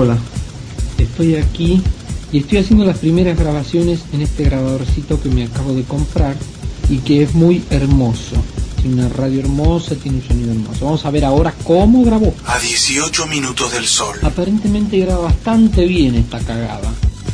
Hola, estoy aquí y estoy haciendo las primeras grabaciones en este grabadorcito que me acabo de comprar y que es muy hermoso. Tiene una radio hermosa, tiene un sonido hermoso. Vamos a ver ahora cómo grabó. A 18 minutos del sol. Aparentemente graba bastante bien esta cagada.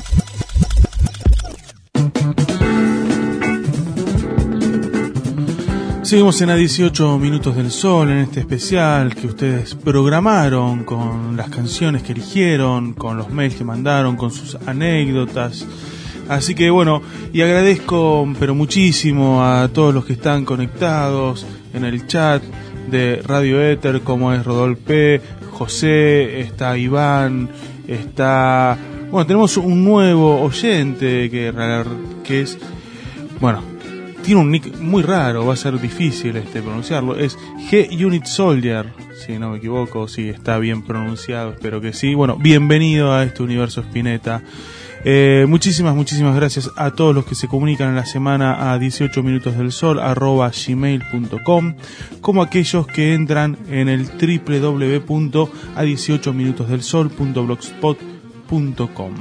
Seguimos en A 18 minutos del sol, en este especial que ustedes programaron con las canciones que eligieron, con los mails que mandaron, con sus anécdotas. Así que bueno, y agradezco pero muchísimo a todos los que están conectados en el chat de Radio Éter, como es Rodolpe, José, está Iván, está... Bueno, tenemos un nuevo oyente que es... Bueno, tiene un nick muy raro, va a ser difícil pronunciarlo. Es G-Unit Soldier, si no me equivoco, si está bien pronunciado, espero que sí. Bueno, bienvenido a este universo Spinetta. Muchísimas gracias a todos los que se comunican en la semana a 18 minutos del sol @gmail.com, como aquellos que entran en el www.a18minutosdelsol.blogspot.com.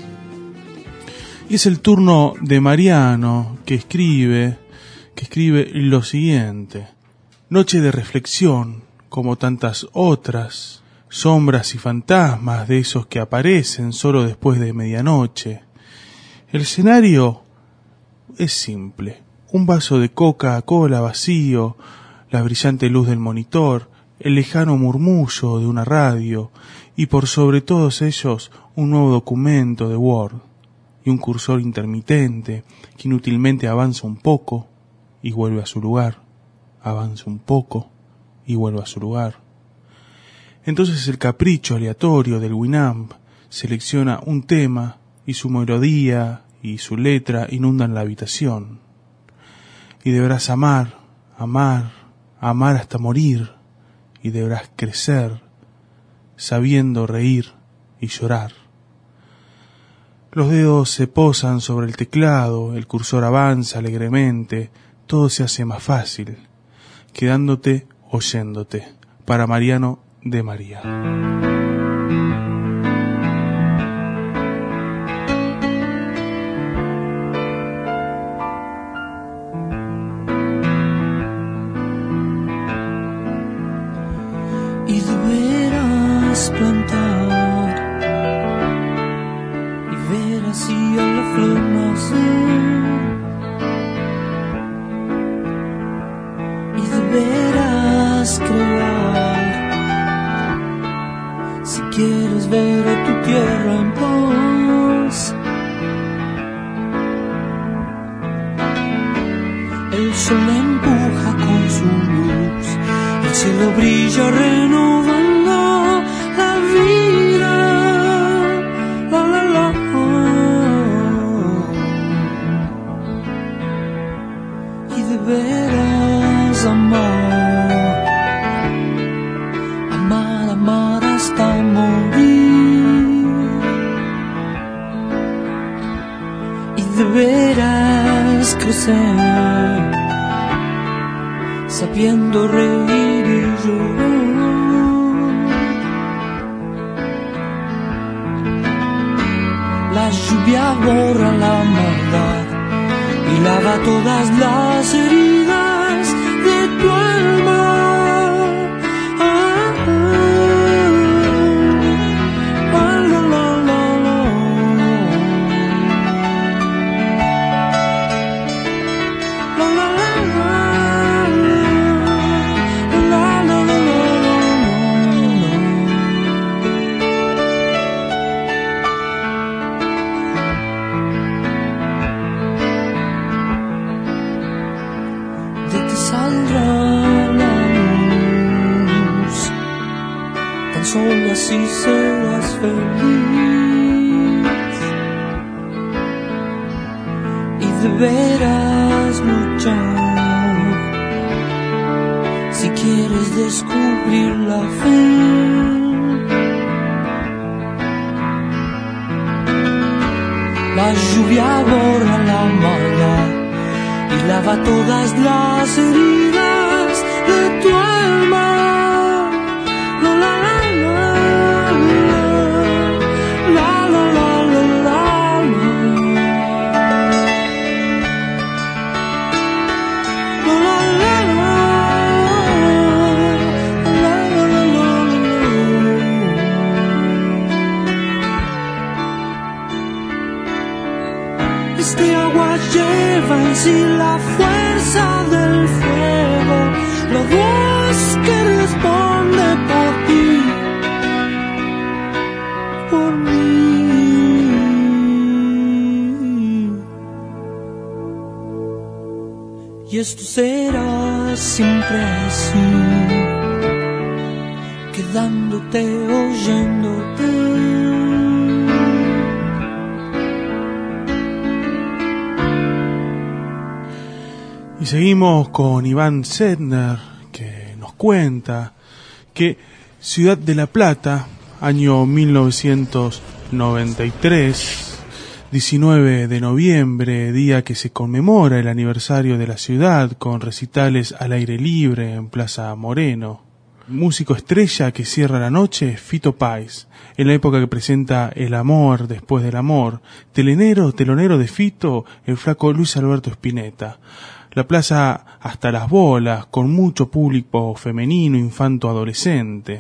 Y es el turno de Mariano, que escribe lo siguiente: noche de reflexión, como tantas otras, sombras y fantasmas de esos que aparecen solo después de medianoche. El escenario es simple: un vaso de Coca-Cola vacío, la brillante luz del monitor, el lejano murmullo de una radio y por sobre todos ellos un nuevo documento de Word y un cursor intermitente que inútilmente avanza un poco y vuelve a su lugar, avanza un poco y vuelve a su lugar. Entonces el capricho aleatorio del Winamp selecciona un tema y su melodía y su letra inundan la habitación. Y deberás amar hasta morir, y deberás crecer sabiendo reír y llorar. Los dedos se posan sobre el teclado, el cursor avanza alegremente, todo se hace más fácil, quedándote oyéndote. Para Mariano de María. Y deberás plantar y ver así a la flor nacer, y deberás crear si quieres ver a tu tierra en paz. El sol empuja con su luz, el cielo brilla renovando la vida. La la la. Y deberás amar hasta morir. Y deberás crecer sabiendo reír y llorar. La lluvia borra la maldad y lava todas las heridas de tu alma. Solo así serás feliz y deberás luchar si quieres descubrir la fe. La lluvia borra la maldad y lava todas las heridas de tu alma. La la la la. lleva en sí la fuerza del fuego, la voz que responde por ti, por mí. Y esto será siempre así, quedándote, oyéndote. Y seguimos con Iván Sedner, que nos cuenta que Ciudad de la Plata, año 1993, 19 de noviembre, día que se conmemora el aniversario de la ciudad con recitales al aire libre en Plaza Moreno. Músico estrella que cierra la noche, Fito Páez, en la época que presenta El amor después del amor. Telonero de Fito, el flaco Luis Alberto Spinetta. La plaza hasta las bolas, con mucho público femenino, infanto, adolescente.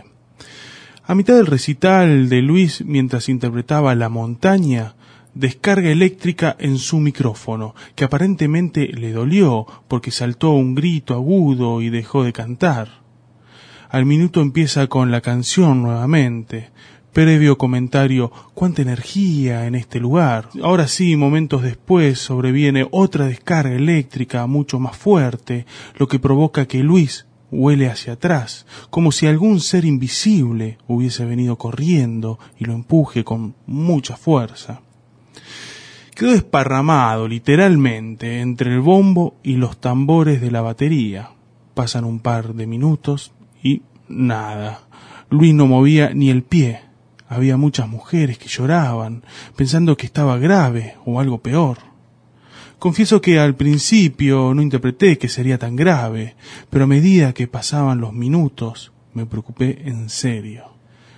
A mitad del recital de Luis, mientras interpretaba La montaña, descarga eléctrica en su micrófono, que aparentemente le dolió porque saltó un grito agudo y dejó de cantar. Al minuto empieza con la canción nuevamente. Previo comentario: cuánta energía en este lugar. Ahora sí, momentos después, sobreviene otra descarga eléctrica mucho más fuerte, lo que provoca que Luis huele hacia atrás, como si algún ser invisible hubiese venido corriendo y lo empuje con mucha fuerza. Quedó desparramado, literalmente, entre el bombo y los tambores de la batería. Pasan un par de minutos y nada. Luis no movía ni el pie. Había muchas mujeres que lloraban, pensando que estaba grave o algo peor. Confieso que al principio no interpreté que sería tan grave, pero a medida que pasaban los minutos me preocupé en serio.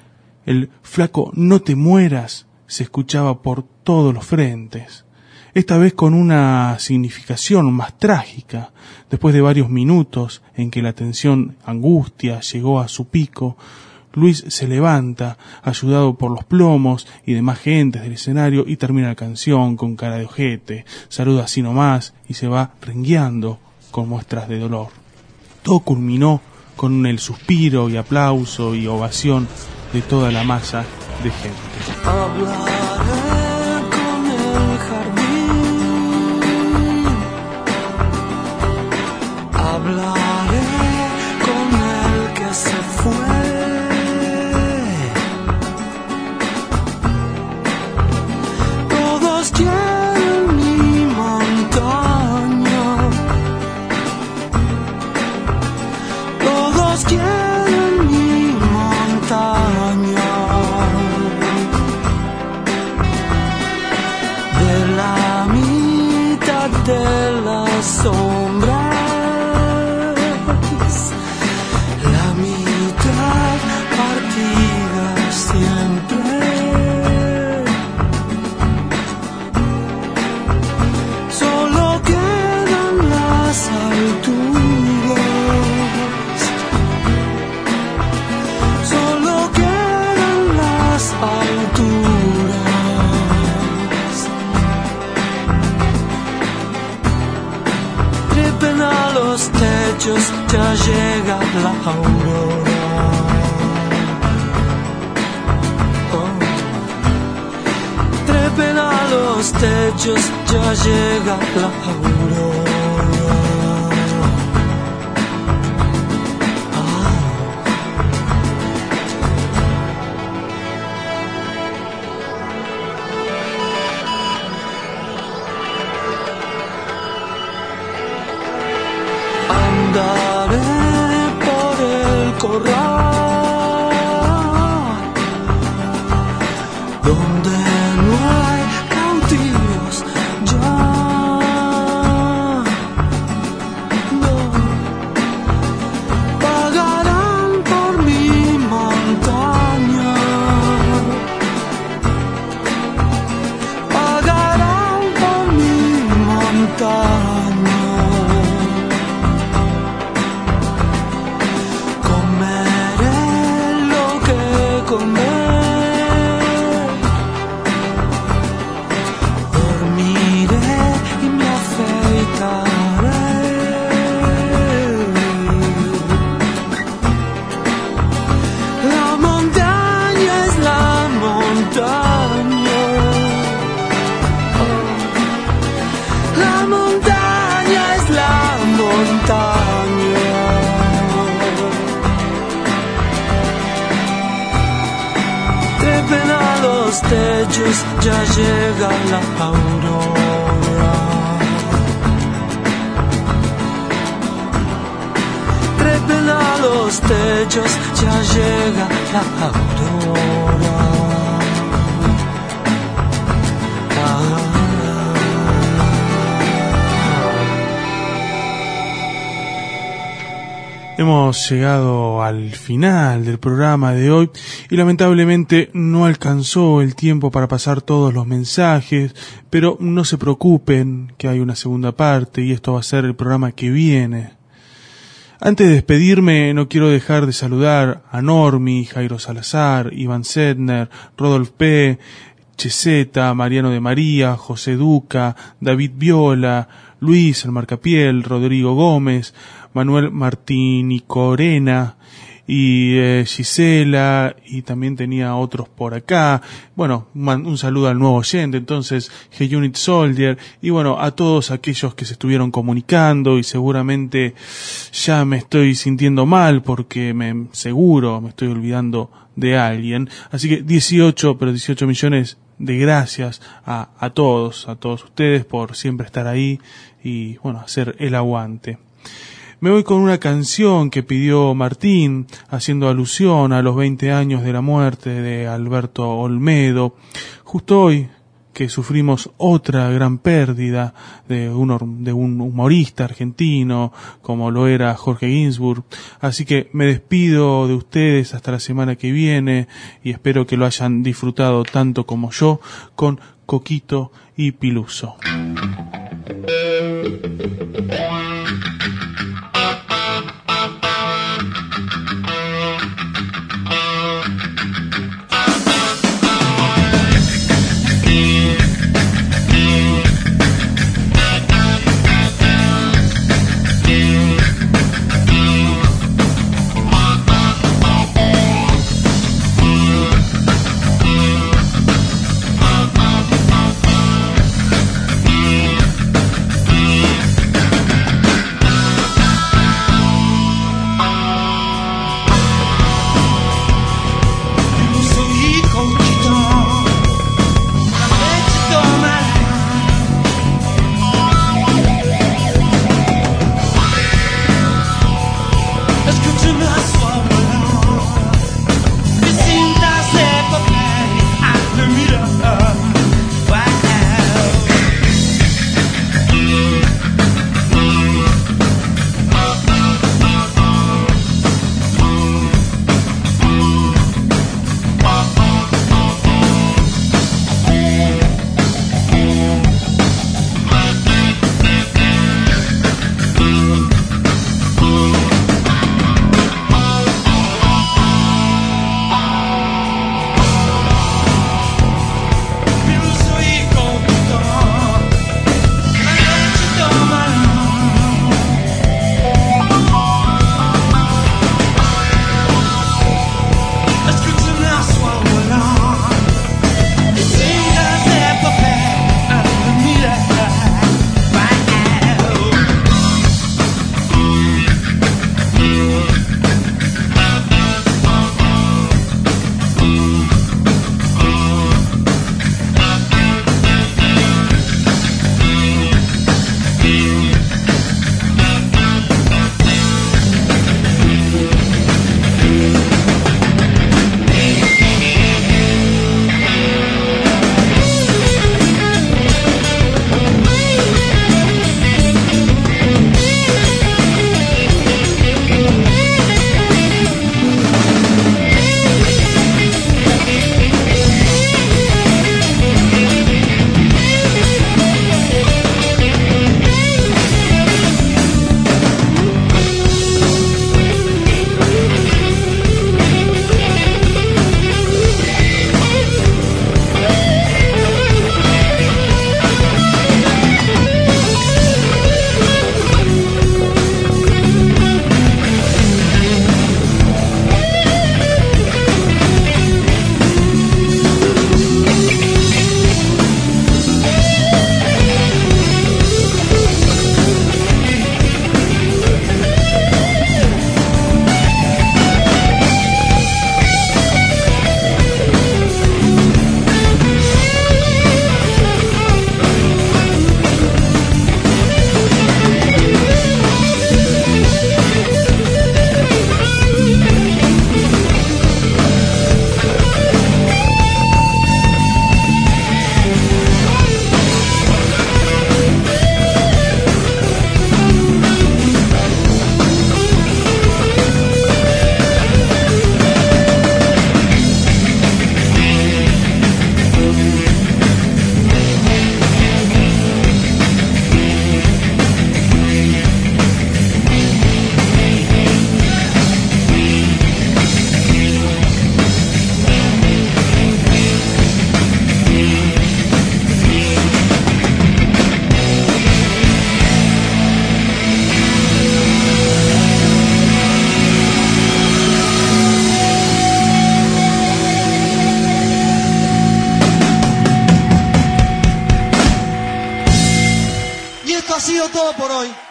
El flaco "no te mueras" se escuchaba por todos los frentes, esta vez con una significación más trágica. Después de varios minutos en que la tensión angustia llegó a su pico, Luis se levanta, ayudado por los plomos y demás gentes del escenario, y termina la canción con cara de ojete, saluda así nomás y se va rengueando con muestras de dolor. Todo culminó con el suspiro y aplauso y ovación de toda la masa de gente. Hablaré con el jardín, hablaré con el que se fue. Quieren mi montaña, todos quieren mi montaña. De la mitad de las sombras, la mitad partida siempre. Ya llega la aurora. Trepen a los techos, ya llega la aurora. Andaré por el corral, donde no hay cautivos ya. No pagarán por mi montaña, pagarán por mi montaña. Comer destellos ya llega la aurora. Trepen a los techos, ya llega la aurora. Hemos llegado al final del programa de hoy y lamentablemente no alcanzó el tiempo para pasar todos los mensajes, pero no se preocupen que hay una segunda parte y esto va a ser el programa que viene. Antes de despedirme no quiero dejar de saludar a Normi, Jairo Salazar, Iván Sedner, Rodolf P., Cheseta, Mariano de María, José Duca, David Viola, Luis El Marcapiel, Rodrigo Gómez, Manuel Martín Corena y Gisela, y también tenía otros por acá. Bueno, un saludo al nuevo oyente, entonces G-Unit Soldier, y bueno, a todos aquellos que se estuvieron comunicando, y seguramente ya me estoy sintiendo mal porque seguro me estoy olvidando de alguien. Así que 18 millones de gracias a todos ustedes por siempre estar ahí y bueno, hacer el aguante. Me voy con una canción que pidió Martín, haciendo alusión a los 20 años de la muerte de Alberto Olmedo, justo hoy que sufrimos otra gran pérdida de un humorista argentino como lo era Jorge Ginsburg. Así que me despido de ustedes hasta la semana que viene y espero que lo hayan disfrutado tanto como yo con Coquito y Piluso.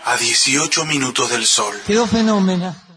A 18 minutos del sol. Quedó fenómena.